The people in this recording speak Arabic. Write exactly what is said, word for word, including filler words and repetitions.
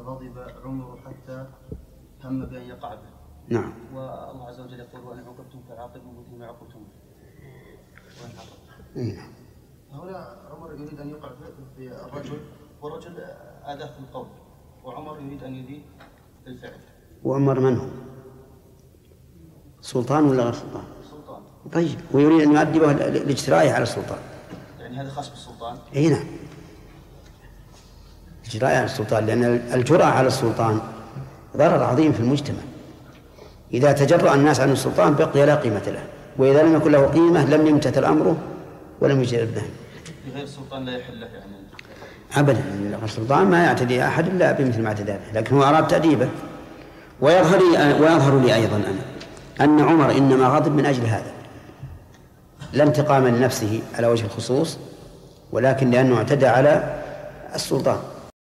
غضب عمر حتى هم بأن يقع به. نعم. والله عز وجل يقول وإن عوقبتم فعاقبوا بمثل ما عوقبتم به. نعم. هنا عمر يريد أن يقع في الرجل والرجل آداه في القول، وعمر يريد أن يدين بالفعل. وعمر من هو؟ سلطان ولا غير سلطان؟ سلطان. طيب، ويريد أن يؤدبه لاجترائه على السلطان. يعني هذا خاص بالسلطان؟ اي نعم، اجترائه على السلطان، لأن الجرأة على السلطان ضرر عظيم في المجتمع. إذا تجرأ الناس عن السلطان بقي لا قيمة له، وإذا لم يكن له قيمة لم يمتثل أمره ولم يجرب به. غير السلطان لا يحل له يعني؟ أبدا، السلطان ما يعتدي أحد إلا بمثل ما اعتدى به، لكن هو أراد تأديبه. ويظهر لي ويظهر لي أيضا أنا أن عمر إنما غضب من أجل هذا، لا انتقام لنفسه على وجه الخصوص، ولكن لأنه اعتدى على السلطان.